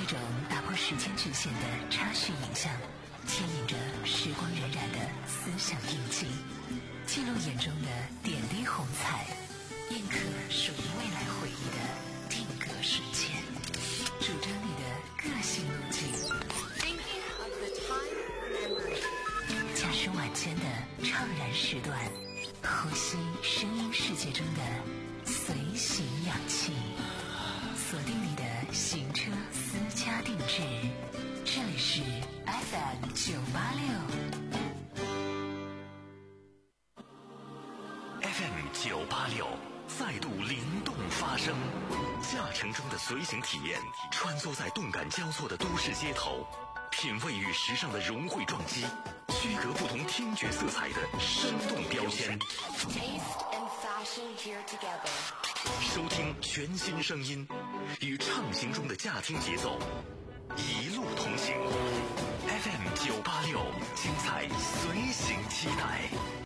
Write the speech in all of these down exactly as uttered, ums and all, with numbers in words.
种打破时间局限的插叙影像，牵引着时光荏苒的思想印记，记录眼中的点滴红彩，印刻属于未来回忆的定格瞬间，主张你的个性路径，驾驶晚间的怅然时段，呼吸声音世界中的随行氧气，锁定你的行车私家定制，这里是 F M 九八六 F M 九八六再度灵动发声，驾乘中的随行体验，穿梭在动感交错的都市街头，品味与时尚的融汇撞击，区隔不同听觉色彩的生动标签。收听全新声音，与畅行中的驾听节奏，一路同行。F M 九八六，精彩随行期待。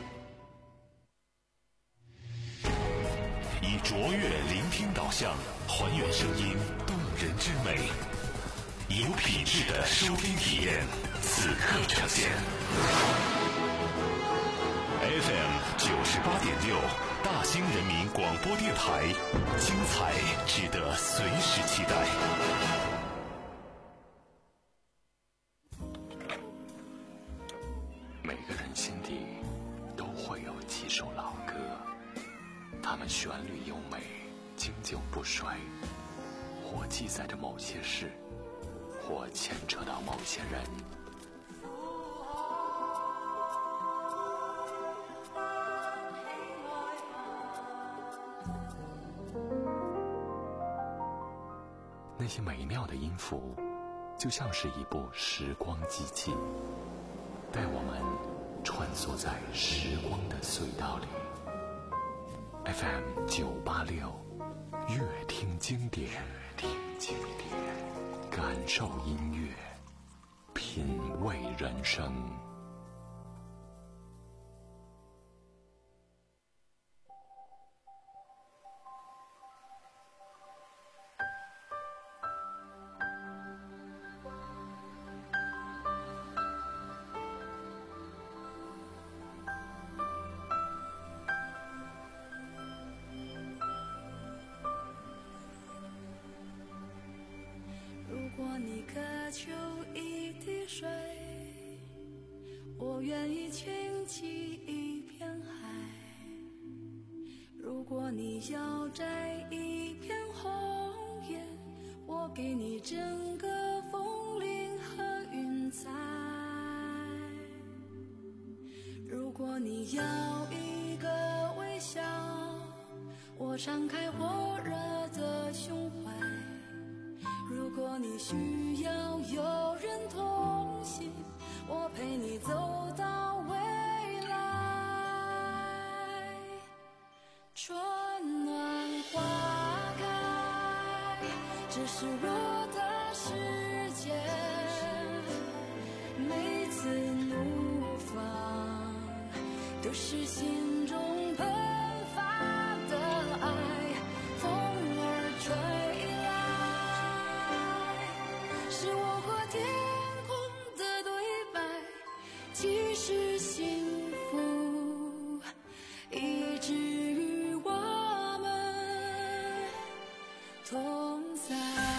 以卓越聆听导向，还原声音动人之美，以有品质的收听体验，此刻呈现。F M 九十八点六，大兴人民广播电台，精彩值得随时期待。每个人心底都会有几首老歌，它们旋律优美，经久不衰，或记载着某些事，或牵扯到某些人。那些美妙的音符，就像是一部时光机器，带我们穿梭在时光的隧道里。F M 九八六，乐听经典，乐听经典，感受音乐，品味人生。 如果你渴求一滴水，我愿意倾起一片海。如果你要摘一片红叶，我给你整个风铃和云彩。如果你要一个微笑，我敞开火热的胸怀。如果你需要有人同行，我陪你走到未来。春暖花开，这是我的世界，每次怒放都是心中喷发的爱，风儿吹其实幸福一直与我们同在。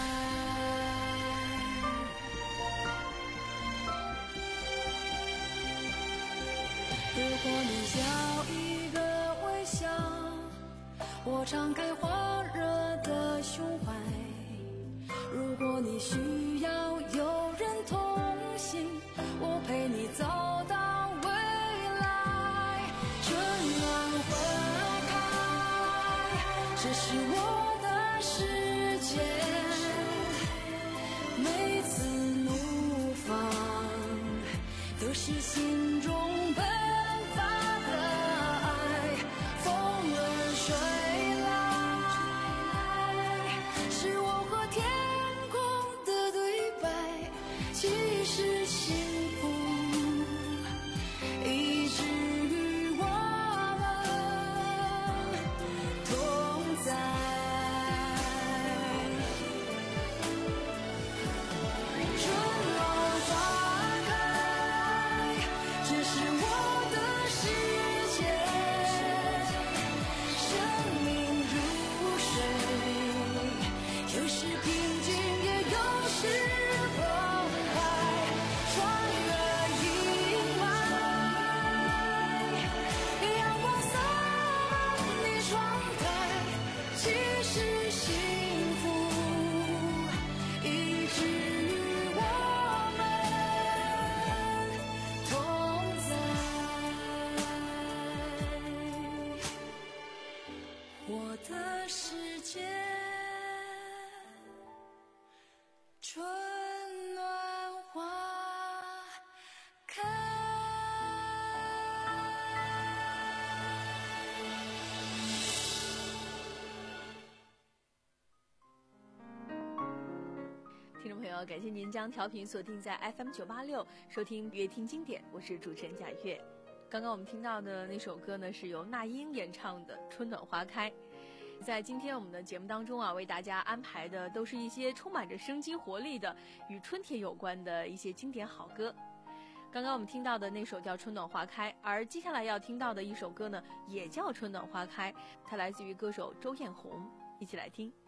如果你要一个微笑，我敞开火热的胸怀。如果你需要有人同行，我陪你走到未来。春暖花开，这是我的世界，每次怒放都是心中喷发的爱，风儿吹来，是我和天空的对白。其实幸福一直与我们同在。 个世界，春暖花开。 听众朋友，感谢您将调频锁定在 F M 九八六，收听乐听经典，我是主持人贾月。刚刚我们听到的那首歌呢，是由那英演唱的《春暖花开》。在今天我们的节目当中啊，为大家安排的都是一些充满着生机活力的与春天有关的一些经典好歌。刚刚我们听到的那首叫《春暖花开》，而接下来要听到的一首歌呢，也叫《春暖花开》，它来自于歌手周艳红，一起来听。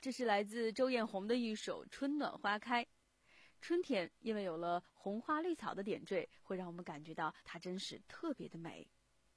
这是来自周艳红的一首《春暖花开》。春天因为有了红花绿草的点缀，会让我们感觉到它真是特别的美。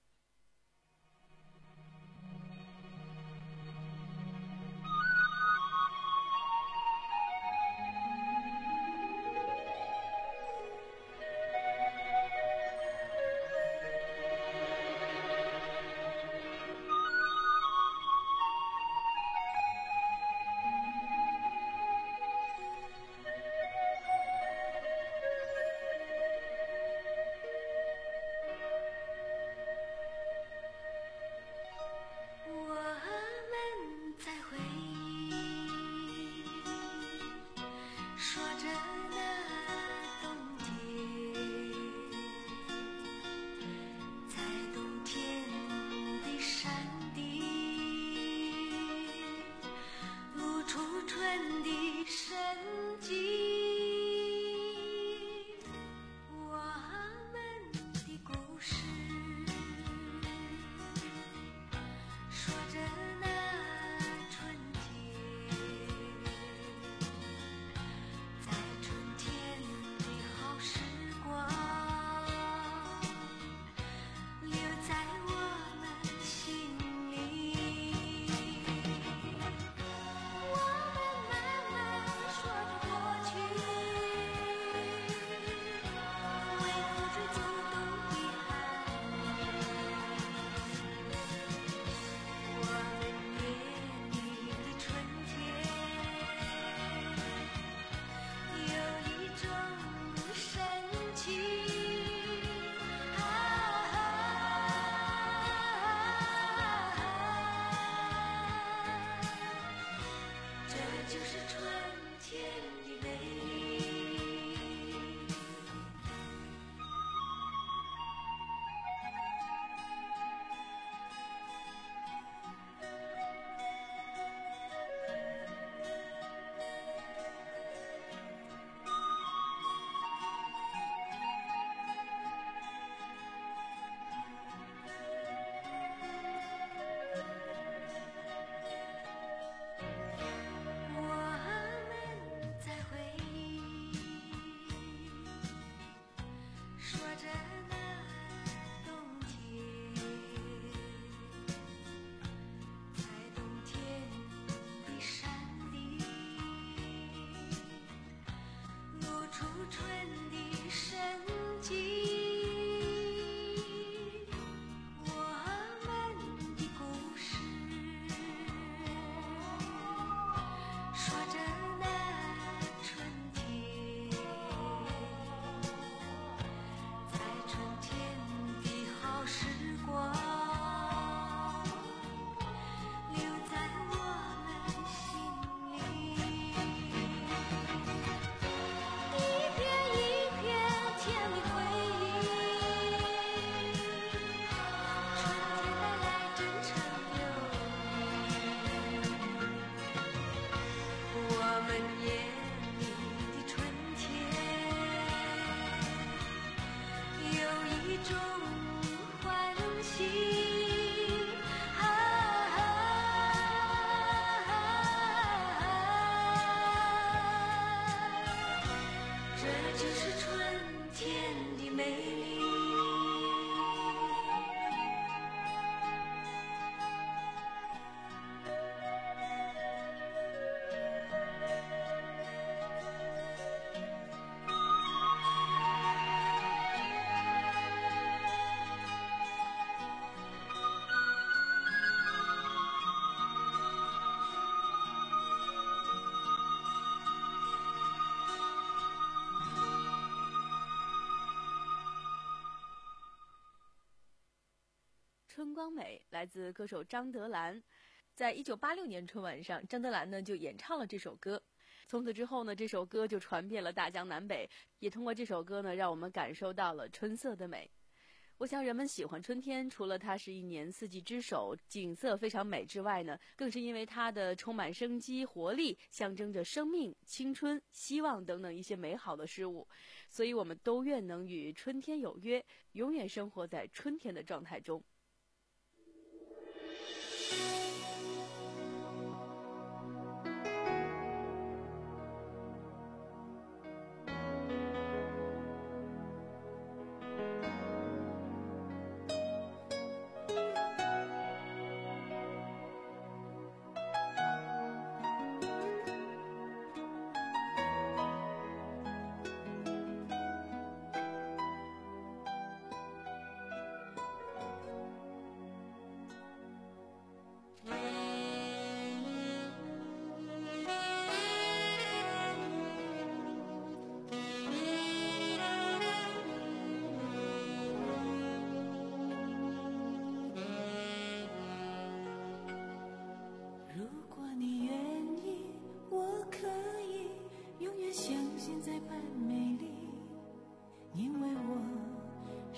春光美来自歌手张德兰，在一九八六年春晚上，张德兰呢就演唱了这首歌。从此之后呢，这首歌就传遍了大江南北，也通过这首歌呢，让我们感受到了春色的美。我想人们喜欢春天，除了它是一年四季之首，景色非常美之外呢，更是因为它的充满生机活力，象征着生命、青春、希望等等一些美好的事物。所以我们都愿能与春天有约，永远生活在春天的状态中。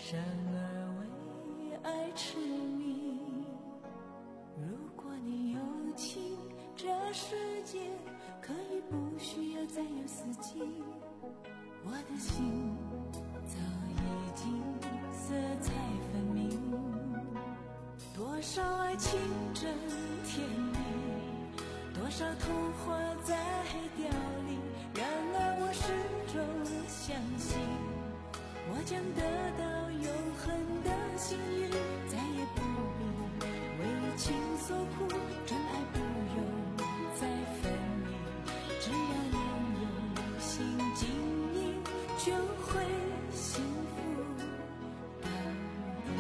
生而为爱痴迷。如果你有情，这世界可以不需要再有四季。我的心早已经色彩分明，多少爱情真甜蜜，多少童话在凋零。然而我始终相信，我将得到永恒的幸运，再也不必为情所苦，真爱不用再分离，只要拥有心经营，就会幸福到底。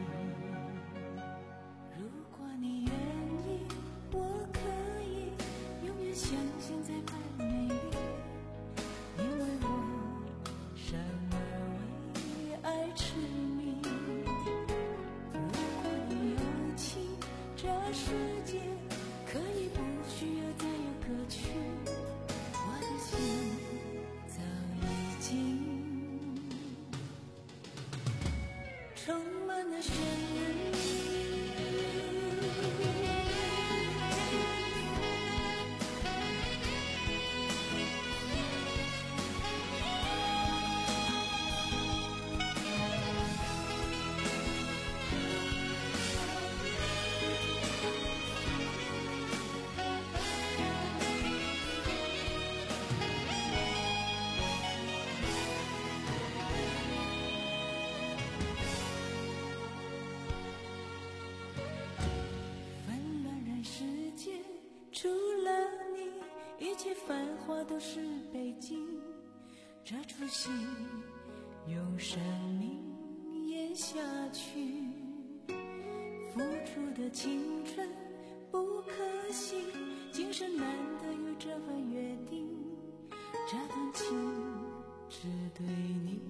如果你愿意，我可以永远相信在白美丽，因为我生而为爱痴迷。如果你有情，这世界可以不需要再有歌曲，我的心早已经充满了旋律。纷乱人世间，除了你，一切繁华都是背景。这出戏用生命演下去，付出的青春不可惜，今生难得有这份约定，这段情只对你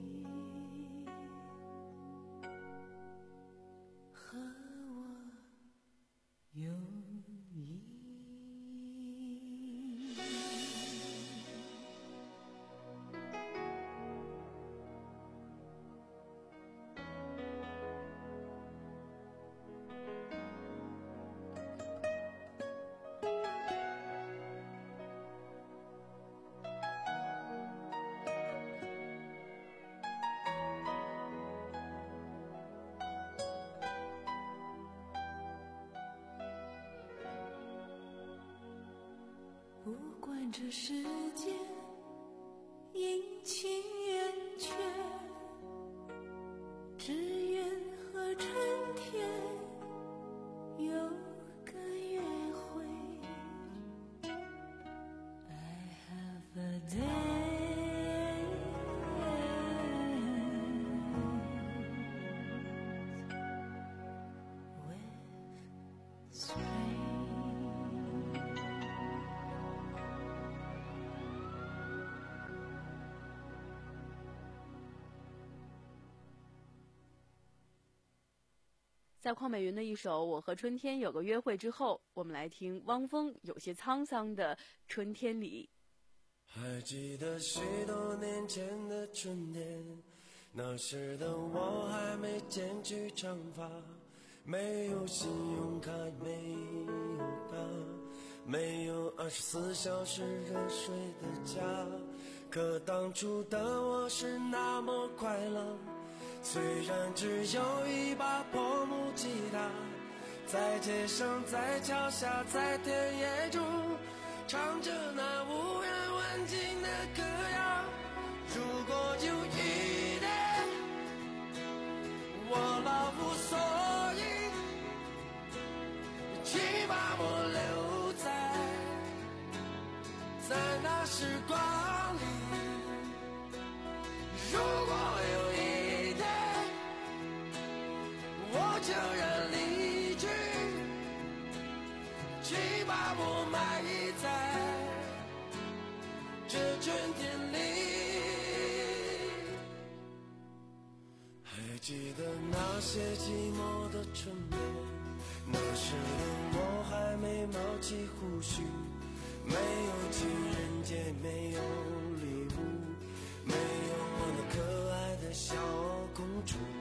和我有意。不管这世界阴晴圆缺，只愿和春天有个约会。 I have a day with spring。 在邝美云的一首《我和春天有个约会》之后，我们来听汪峰有些沧桑的《春天里》。 还记得许多年前的春天，那时的我还没剪去长发，没有信用卡，没有他，没有二十四小时热水的家。可当初的我是那么快乐，虽然只有一把破木吉他，在街上，在桥下，在田野中，唱着那无人问津的歌谣。如果有一天我老无所依，请把我留在在那时光里。如果有一天我悄然离去，请把我埋在这春天里。还记得那些寂寞的春天，那时的我还没冒起胡须，没有情人节，没有礼物，没有我那可爱的小公主。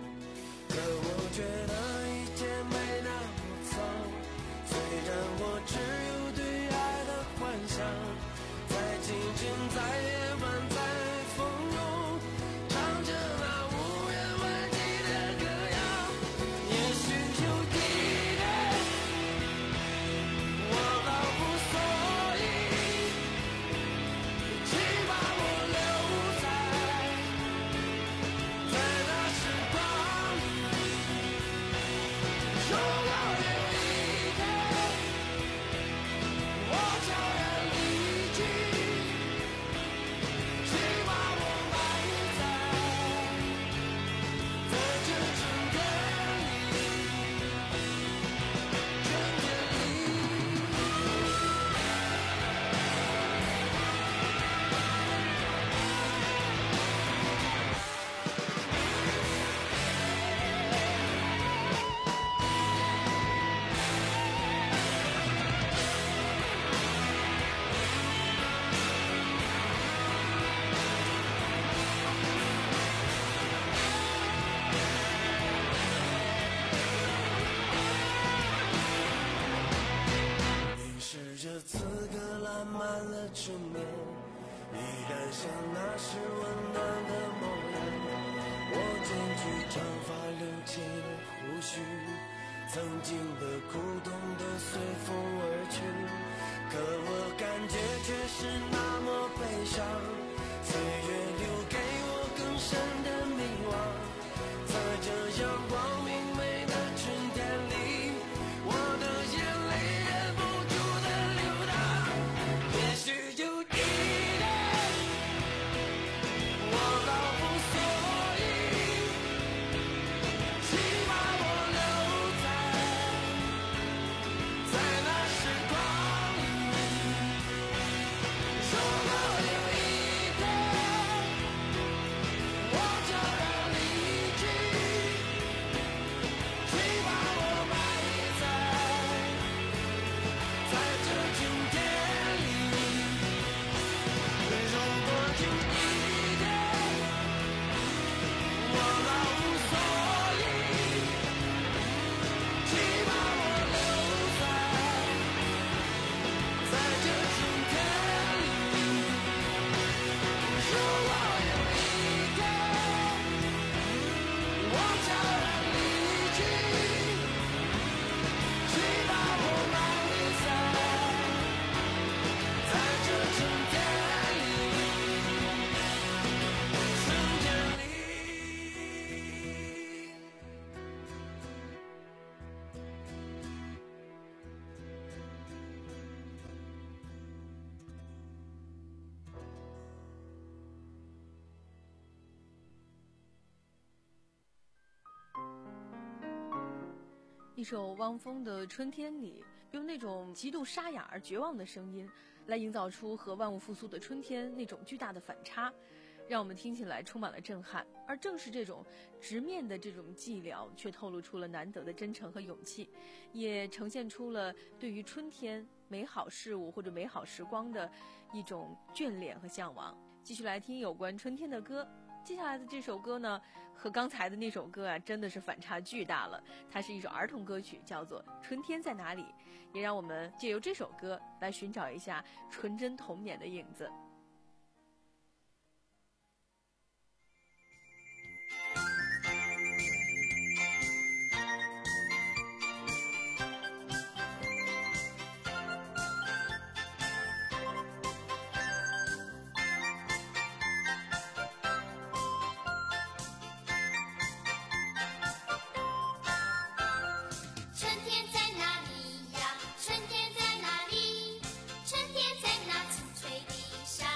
春天，依然像那时温暖的模样。我剪去长发留起的胡须，曾经的苦痛都随风而去，可我感觉却是那么悲伤。岁月留给我更深的迷惘，在这阳光明媚的春天里，我的眼泪忍不住的流淌。也许就一天，我老无所依，请把我留在在那时光里。如果有一天我悄然离去，请把我埋在在这春天里。如果有一天我老无所依，请把我留在在这春天里。如果有一天我悄然离去，请把我埋在在这春天里，春天里。 一首汪峰的《春天里》，用那种极度沙哑而绝望的声音，来营造出和万物复苏的春天那种巨大的反差，让我们听起来充满了震撼。而正是这种直面的这种寂寥，却透露出了难得的真诚和勇气，也呈现出了对于春天美好事物或者美好时光的一种眷恋和向往。继续来听有关春天的歌。接下来的这首歌呢，和刚才的那首歌啊，真的是反差巨大了。它是一首儿童歌曲，叫做《春天在哪里》，也让我们借由这首歌来寻找一下纯真童年的影子。 春天在哪里呀？春天在哪里？春天在那青翠的沙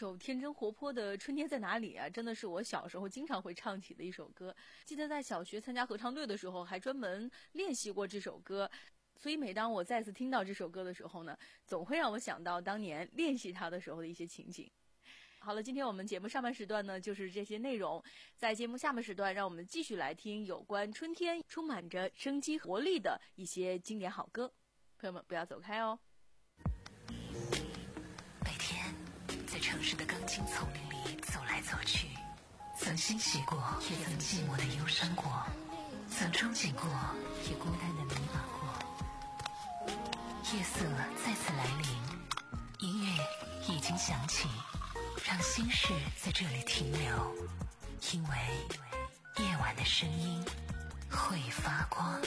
首天真活泼的《春天在哪里》啊，真的是我小时候经常会唱起的一首歌。记得在小学参加合唱队的时候，还专门练习过这首歌。所以每当我再次听到这首歌的时候呢，总会让我想到当年练习它的时候的一些情景。好了，今天我们节目上半时段呢就是这些内容，在节目下半时段让我们继续来听有关春天充满着生机活力的一些经典好歌。朋友们不要走开哦。 每天在城市的钢筋丛林里走来走去，曾欣喜过，也曾寂寞的忧伤过，曾憧憬过，也孤单的迷茫过。夜色再次来临，音乐已经响起，让心事在这里停留，因为夜晚的声音会发光。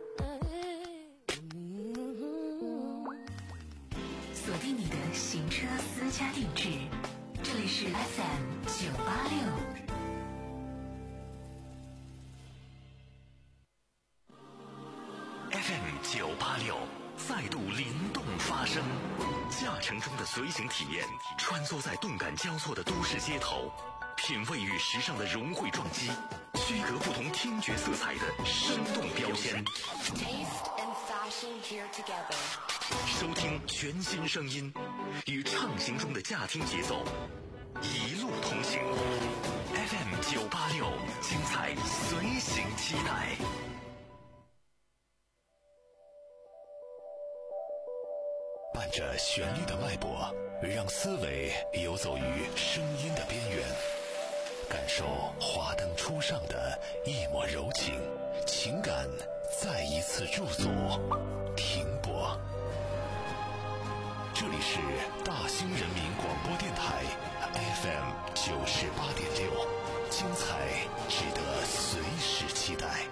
锁定你的行车私家定制，这里是 F M 九八六。 F M 九八六再度灵动发声，驾乘中的随行体验，穿梭在动感交错的都市街头，品味与时尚的融汇撞击，区隔不同听觉色彩的生动标签。收听全新声音，与畅行中的驾听节奏，一路同行。F M 九八六，精彩随行期待。伴着旋律的脉搏，让思维游走于声音的边缘，感受华灯初上的一抹柔情，情感再一次驻足停泊。这里是大兴人民广播电台 F M 九十八点六，精彩值得随时期待。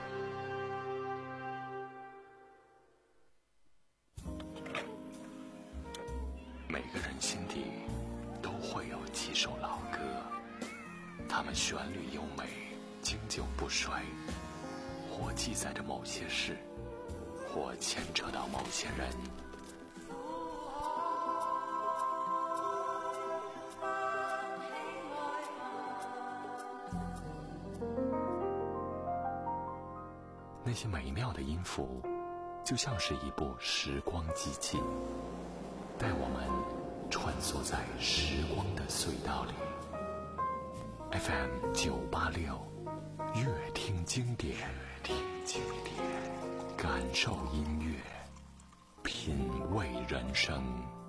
每个人心底都会有几首老歌，它们旋律优美，经久不衰，或记载着某些事，或牵扯到某些人。那些美妙的音符，就像是一部时光机器，带我们穿梭在时光的隧道里。F M 九八六，乐听经典，乐听经典，感受音乐，品味人生。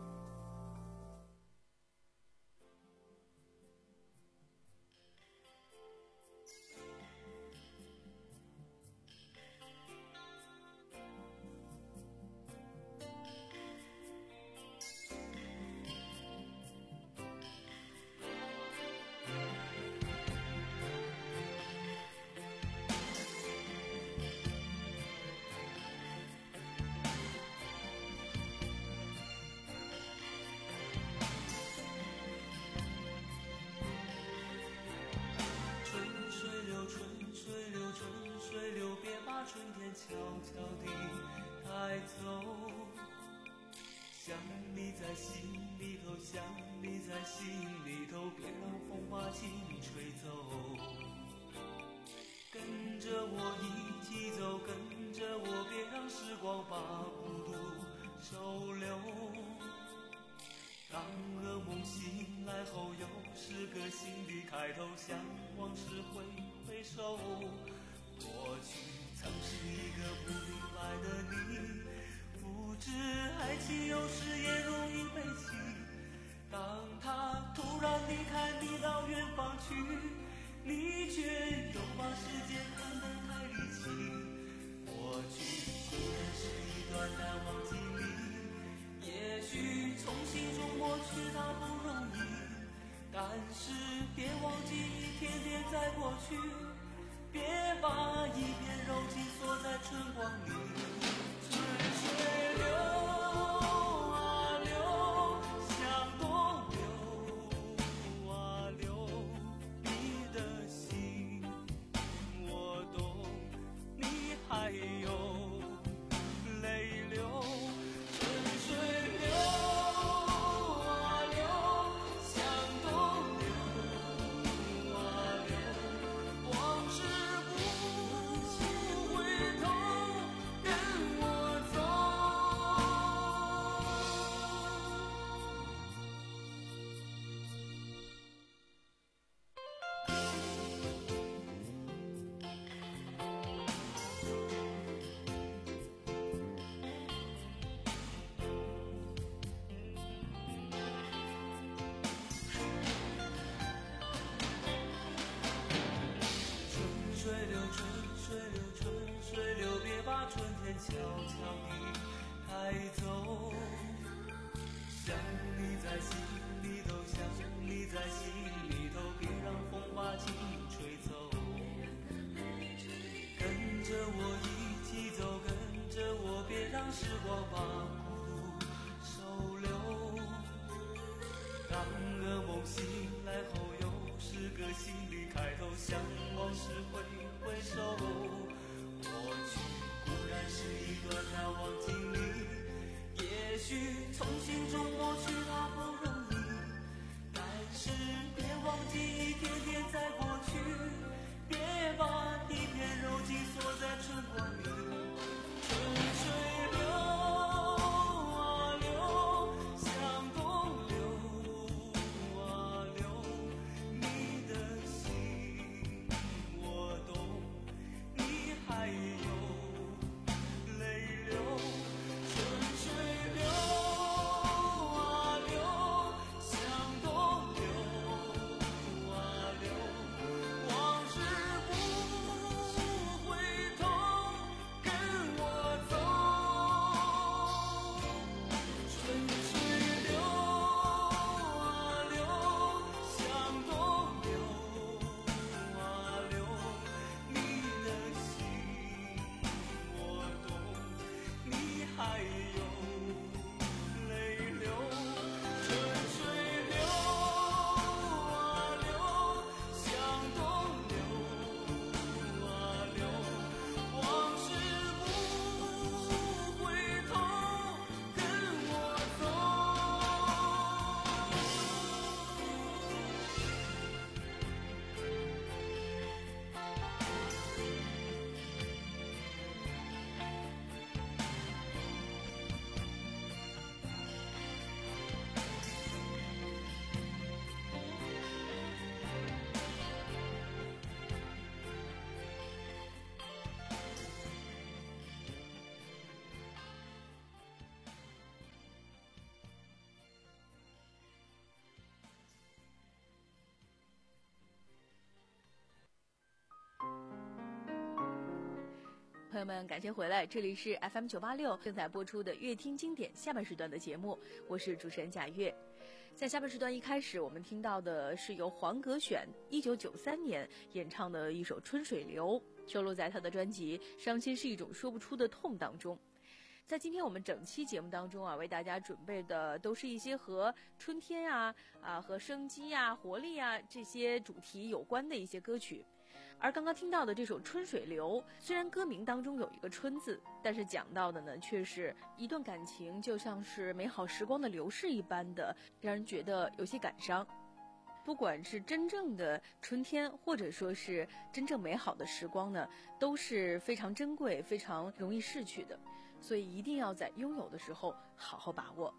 春天悄悄地带走，想你在心里头，想你在心里头，别让风把情吹走。跟着我一起走，跟着我，别让时光把孤独收留。当噩梦醒来后，又是个新的开头，向往事挥挥手。过去曾是一个不明白的你，不知爱情有时也容易悲戚。当他突然离开你到远方去，你却又把世界看得太离奇。过去固然是一段难忘经历，也许从心中抹去它不容易，但是别忘记一天天在过去，别把一片柔情锁在春光里。春水流啊流，像多流啊流，你的心我懂，你还有泪流。春水流啊流，像多悄悄地带走。想你在心里头，想你在心里头，别让风把情吹走。跟着我一起走，跟着我，别让时光把孤独收留。当噩梦醒来后，又是个新的开头，向往事挥挥手。过去固然是一段难忘经历，也许从心中抹去它不容易，但是别忘记一天天在过去，别把一片柔情锁在春光里。春水流啊流，向东流啊流，你的心我懂，你还有泪流。春水流啊流，向东流啊流，往事不回头，跟我走。春水流啊流，向东流啊流，你的心我懂，你还有泪流。春水流啊流，向东流啊流，往事不回头，跟我走。 朋友们，感谢回来，这里是 F M 九八六正在播出的乐听经典下半时段的节目，我是主持人贾月。在下半时段一开始，我们听到的是由黄格选一九九三年演唱的一首《春水流》，收录在他的专辑《伤心是一种说不出的痛》当中。在今天我们整期节目当中啊，为大家准备的都是一些和春天啊、啊和生机啊、活力啊这些主题有关的一些歌曲。而刚刚听到的这首《春水流》，虽然歌名当中有一个春字，但是讲到的呢却是一段感情就像是美好时光的流逝一般的，让人觉得有些感伤。不管是真正的春天，或者说是真正美好的时光呢，都是非常珍贵、非常容易逝去的，所以一定要在拥有的时候好好把握。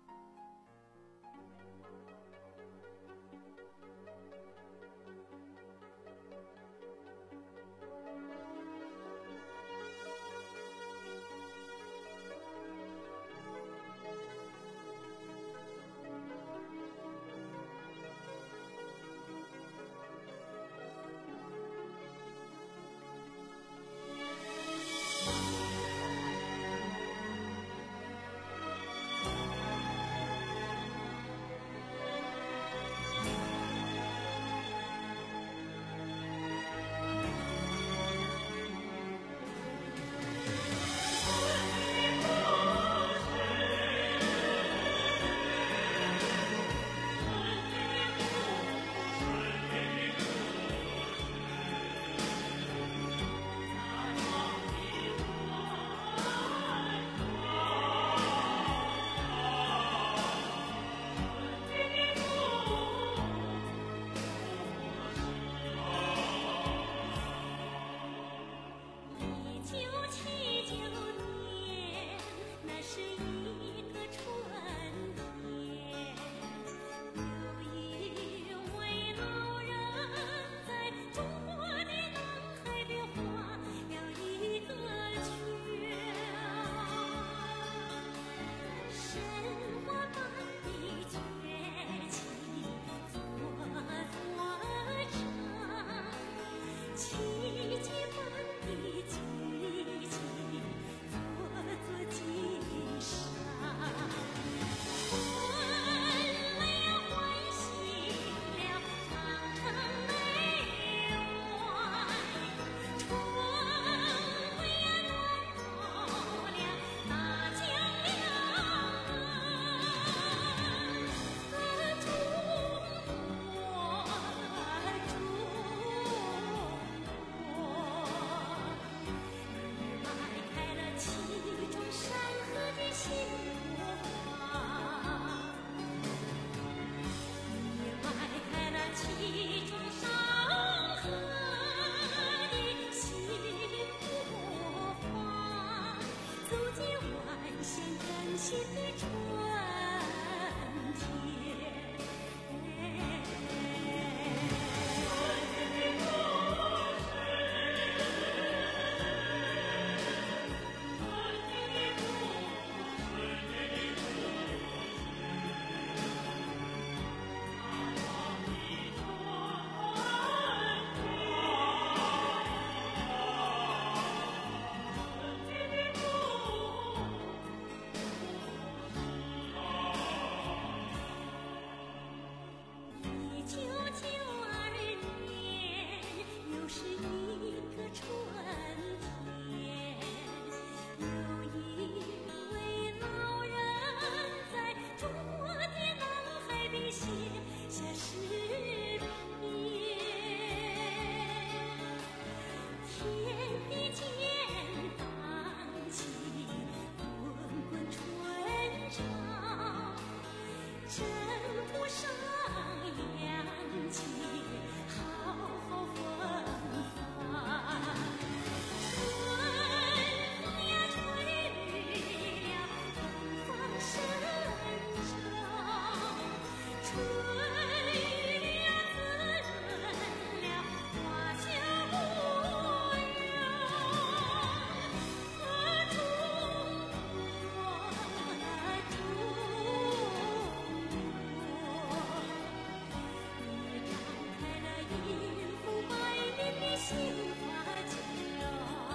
气好好芬芳。春风呀吹绿了东方神州，吹绿呀滋润了花香无忧。啊，中国啊，中国，你张开了一副百年的新花桥，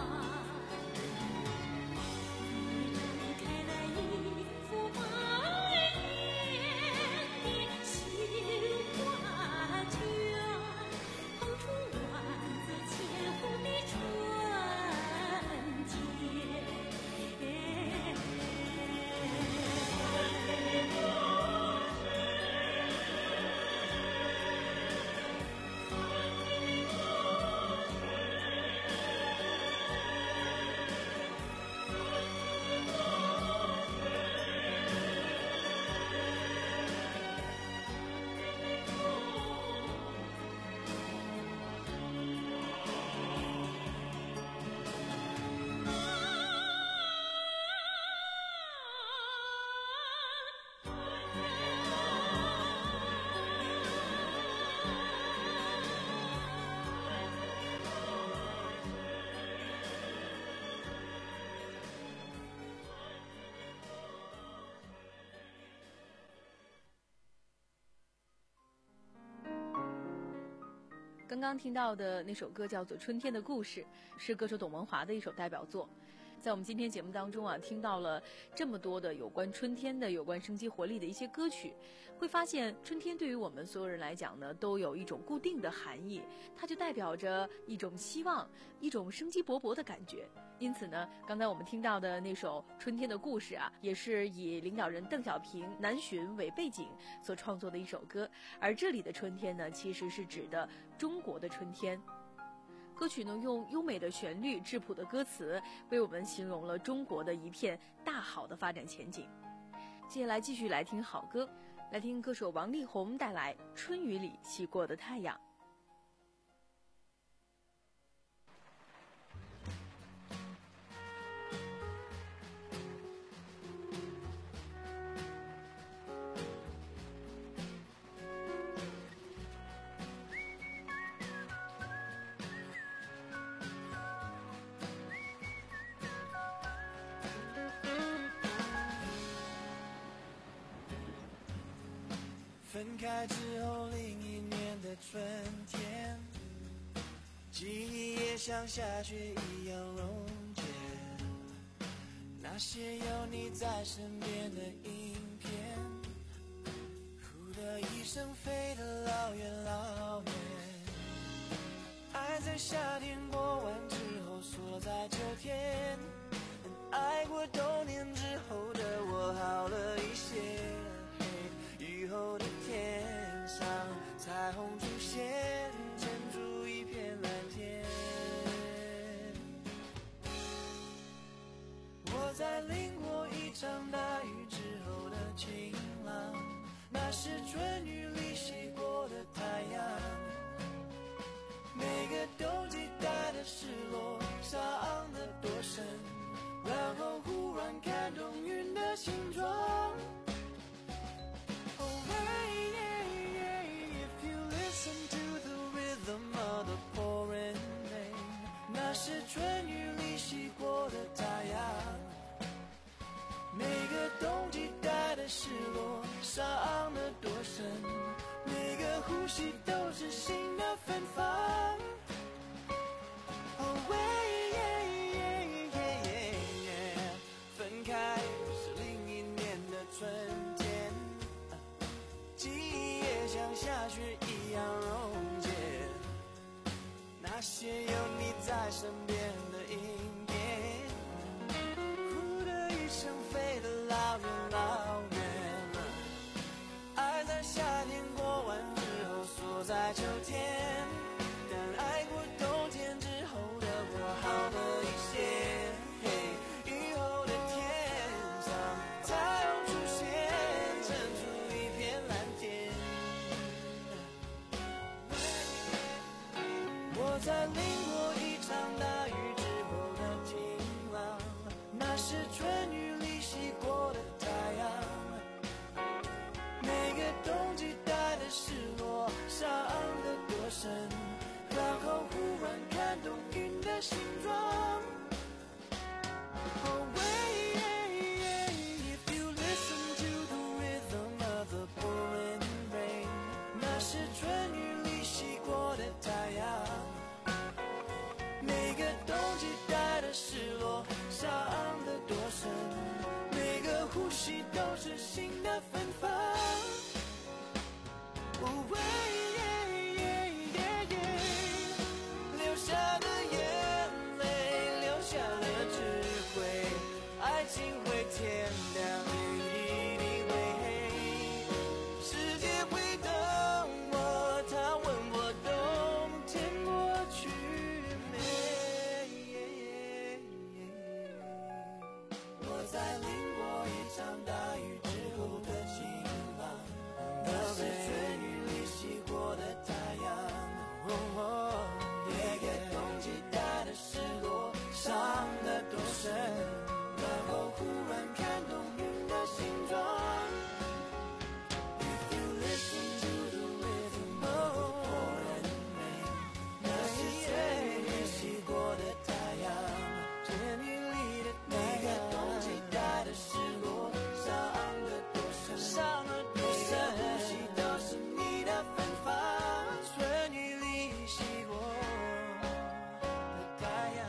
你张开了一副百年的新花圈，捧出万紫千红的春天。 刚刚听到的那首歌叫做《春天的故事》，是歌手董文华的一首代表作。在我们今天节目当中啊，听到了这么多的有关春天的、有关生机活力的一些歌曲，会发现春天对于我们所有人来讲呢，都有一种固定的含义，它就代表着一种希望，一种生机勃勃的感觉。因此呢，刚才我们听到的那首《春天的故事》啊，也是以领导人邓小平南巡为背景所创作的一首歌。而这里的春天呢，其实是指的中国的春天。歌曲呢，用优美的旋律、质朴的歌词，为我们形容了中国的一片大好的发展前景。接下来继续来听好歌，来听歌手王力宏带来《春雨里洗过的太阳》。 分开之后另一年的春天，记忆也像下雪一样溶解，那些有你在身边的影片，呼的一声飞得老远老远，爱在夏天过完之后锁在秋天，爱过冬年之后的我好了一些，雨后的天上彩虹出现，牵出一片蓝天。我在淋过一场大雨之后的晴朗，那是春雨里洗过的太阳，每个冬季带的失落伤得多深，然后忽然看懂云的形状。是春雨里洗过的太阳，每个冬季带的失落伤得多深，每个呼吸都是新的芬芳。Oh, yeah, yeah, yeah, yeah, yeah. 分开是另一年的春天，记忆也像下雪一样溶解，那些有你在身边的影片，呼的一声飞得老远老远，爱在夏天过完之后锁在秋天，但爱过冬天之后的我好了一些，雨后的天上太阳出现，衬出一片蓝天。 个冬季带的失落伤得多深，然后忽然看懂云的形状。Oh wait, if you listen to the rhythm of the pouring rain， 那是春雨里洗过的太阳。每个冬季带的失落伤得多深，每个呼吸都是新的芬芳。Oh wait,流下的眼泪留下了智慧，爱情会天亮也一定会黑，世界会等我，他问我冬天过去没。我在淋过一场大雨之后的晴朗，那是春雨里洗过的太阳。每个冬季带的失落伤得多深，然后忽然看懂云的形状。If you listen to the rhythm of the pouring rain， 那是春雨里洗过的太阳。春雨里的每个冬季带的失落伤得多深，伤得多深，呼吸都是你的芬芳。春雨里洗过的太阳。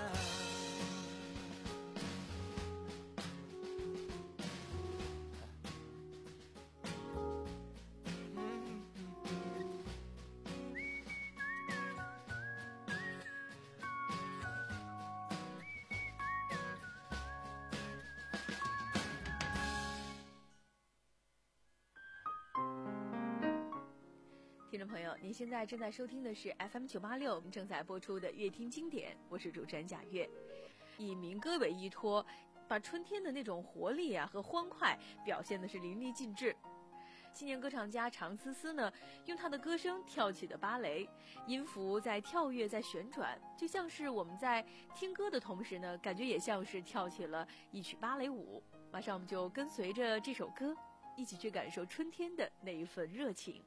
听众朋友，您现在正在收听的是 F M 九八六正在播出的乐听经典，我是主持人贾月。以民歌为依托，把春天的那种活力啊和欢快表现的是淋漓尽致。青年歌唱家常思思呢，用她的歌声跳起的芭蕾，音符在跳跃，在旋转，就像是我们在听歌的同时呢，感觉也像是跳起了一曲芭蕾舞。马上我们就跟随着这首歌，一起去感受春天的那一份热情。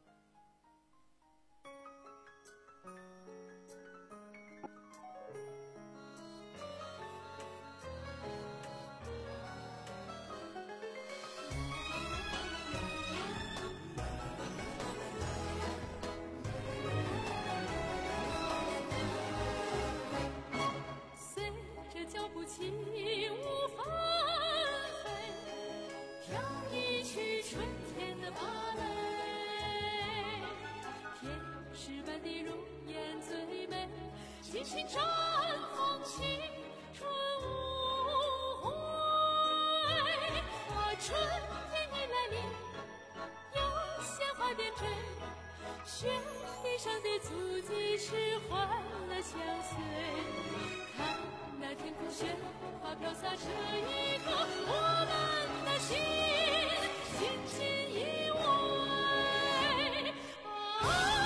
尽情绽放青春无悔，啊，春天已来临，有鲜花点缀，雪地上的足迹是欢乐相随。看那天空雪花飘洒这一刻，我们的心紧紧依偎。啊，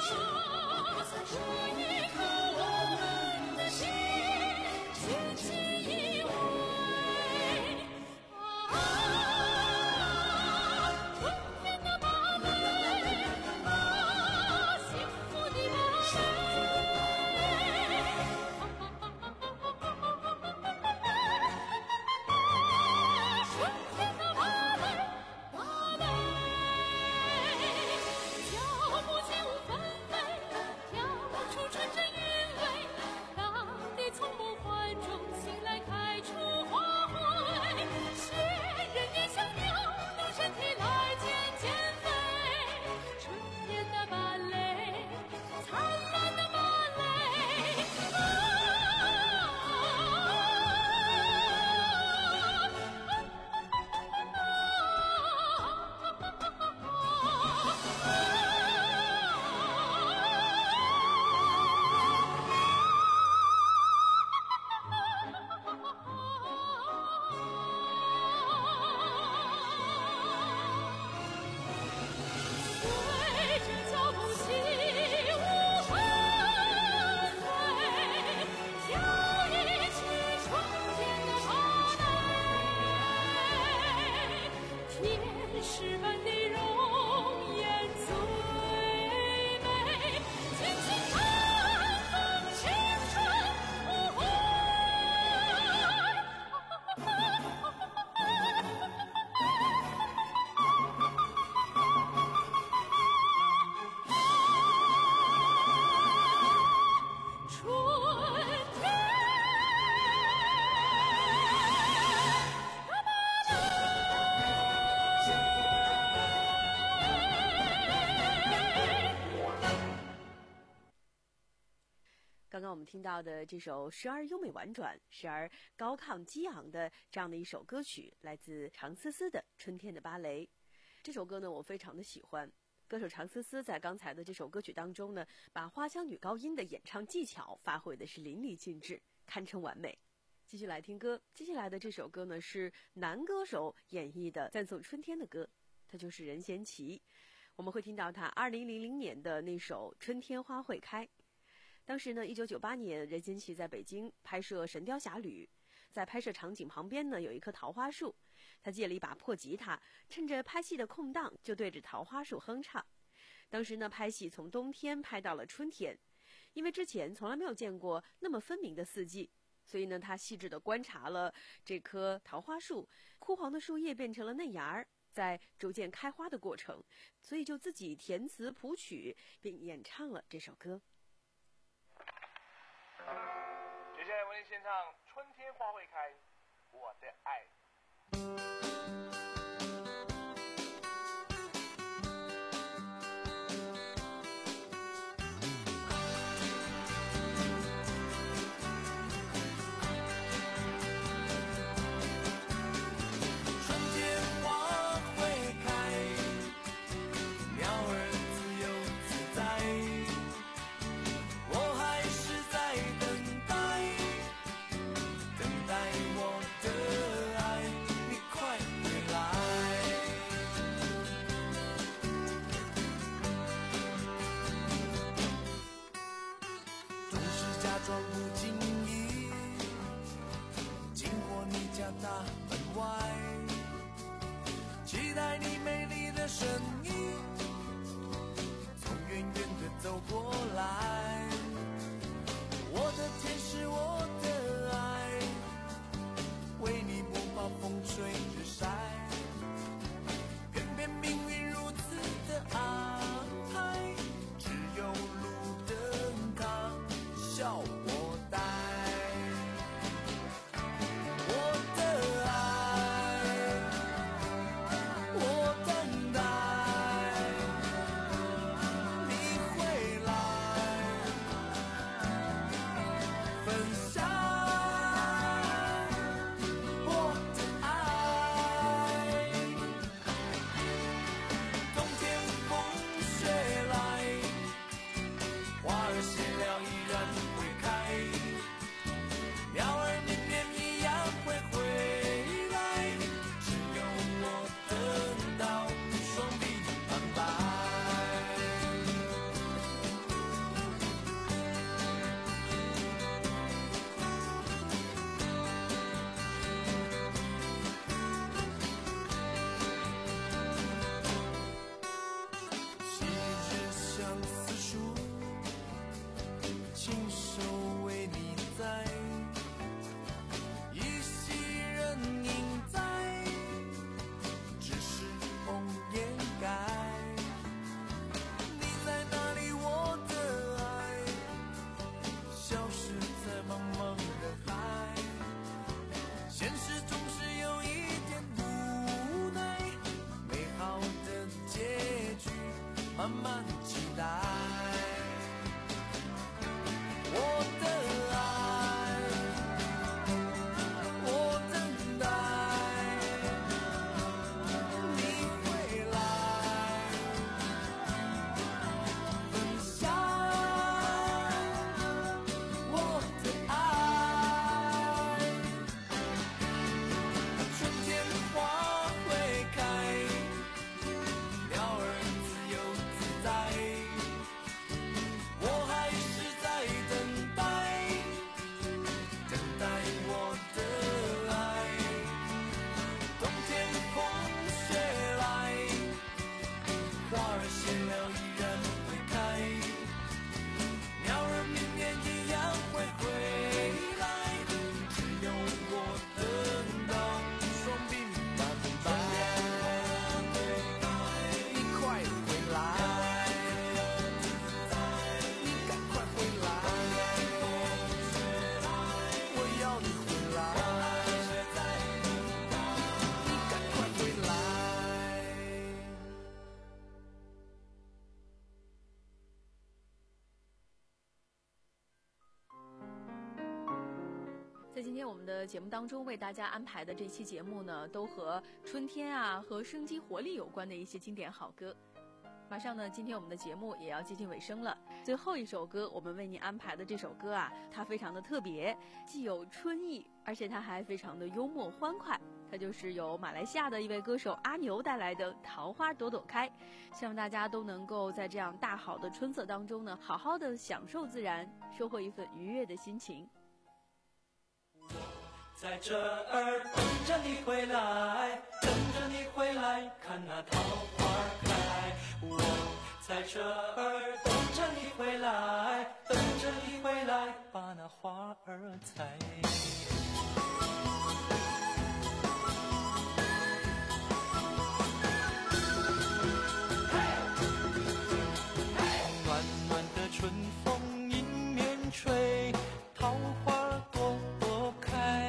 这一刻，我们的心紧紧刚刚我们听到的这首时而优美婉转，时而高亢激昂的这样的一首歌曲，来自常思思的《春天的芭蕾》。这首歌呢，我非常的喜欢。歌手常思思在刚才的这首歌曲当中呢，把花腔女高音的演唱技巧发挥的是淋漓尽致，堪称完美。继续来听歌，接下来的这首歌呢是男歌手演绎的赞颂春天的歌，它就是任贤齐。我们会听到他二零零零年的那首《春天花会开》。当时呢，一九九八年，任贤齐在北京拍摄《神雕侠侣》，在拍摄场景旁边呢有一棵桃花树，他借了一把破吉他，趁着拍戏的空档就对着桃花树哼唱。当时呢，拍戏从冬天拍到了春天，因为之前从来没有见过那么分明的四季，所以呢，他细致地观察了这棵桃花树，枯黄的树叶变成了嫩芽儿，在逐渐开花的过程，所以就自己填词谱曲，并演唱了这首歌。 接下来为您献唱《春天花会开》，我的爱。 装不经意经过你家大门外，期待你美丽的身影从远远的走过来。我的天使，我的爱，为你不怕风吹日晒，偏偏命运如此的安排，只有路灯它笑我呆。我的爱，我等待你回来，分享我的爱。冬天风雪来，花儿谢了依然会开，鸟儿明天一样会回来，只有我等到双臂苍白。昔日相思树，亲手为你栽，依稀人影在，只是红颜改。你在哪里，我的爱，消失在茫茫人海。现实总是有一点无奈，美好的结局慢慢期待。我的爱，我等待你回来，分享我的爱。春天花会开，鸟儿自由自在，我还是在等待，等待我的爱。冬天风雪来，花儿谢了依然会开，鸟儿明天一样会回来，只有我等到双鬓斑白。你快回来，你赶快回来，我要你回来，你赶快回来。 今天我们的节目当中为大家安排的这期节目呢，都和春天啊和生机活力有关的一些经典好歌。马上呢，今天我们的节目也要接近尾声了。最后一首歌，我们为您安排的这首歌啊，它非常的特别，既有春意，而且它还非常的幽默欢快。它就是由马来西亚的一位歌手阿牛带来的《桃花朵朵开》，希望大家都能够在这样大好的春色当中呢，好好的享受自然，收获一份愉悦的心情。 在这儿等着你回来，等着你回来，看那桃花开。我在这儿等着你回来，等着你回来，把那花儿采。暖暖的春风迎面吹，桃花朵朵开。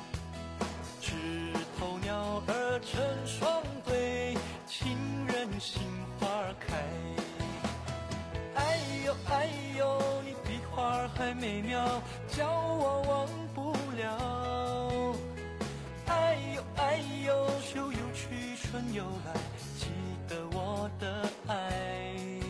鸟儿成双对，情人心花开。哎呦哎呦，你比花还美妙，叫我忘不了。哎呦哎呦，秋又去春又来，记得我的爱。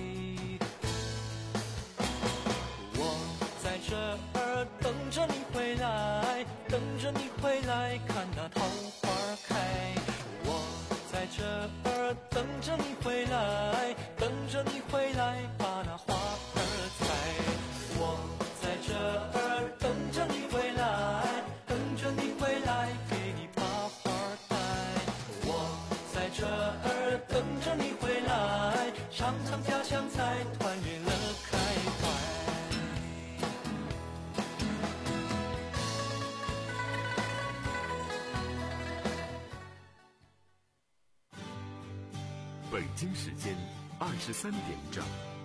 我在这儿等着你回来，等着你回来，看那桃花开。我在这儿等着你回来，等着你回来，把那花儿采。我在这儿等着你回来，等着你回来，给你把花带。我在这儿等着你回来，尝尝家乡菜，团圆乐开怀。 北京时间二十三点整。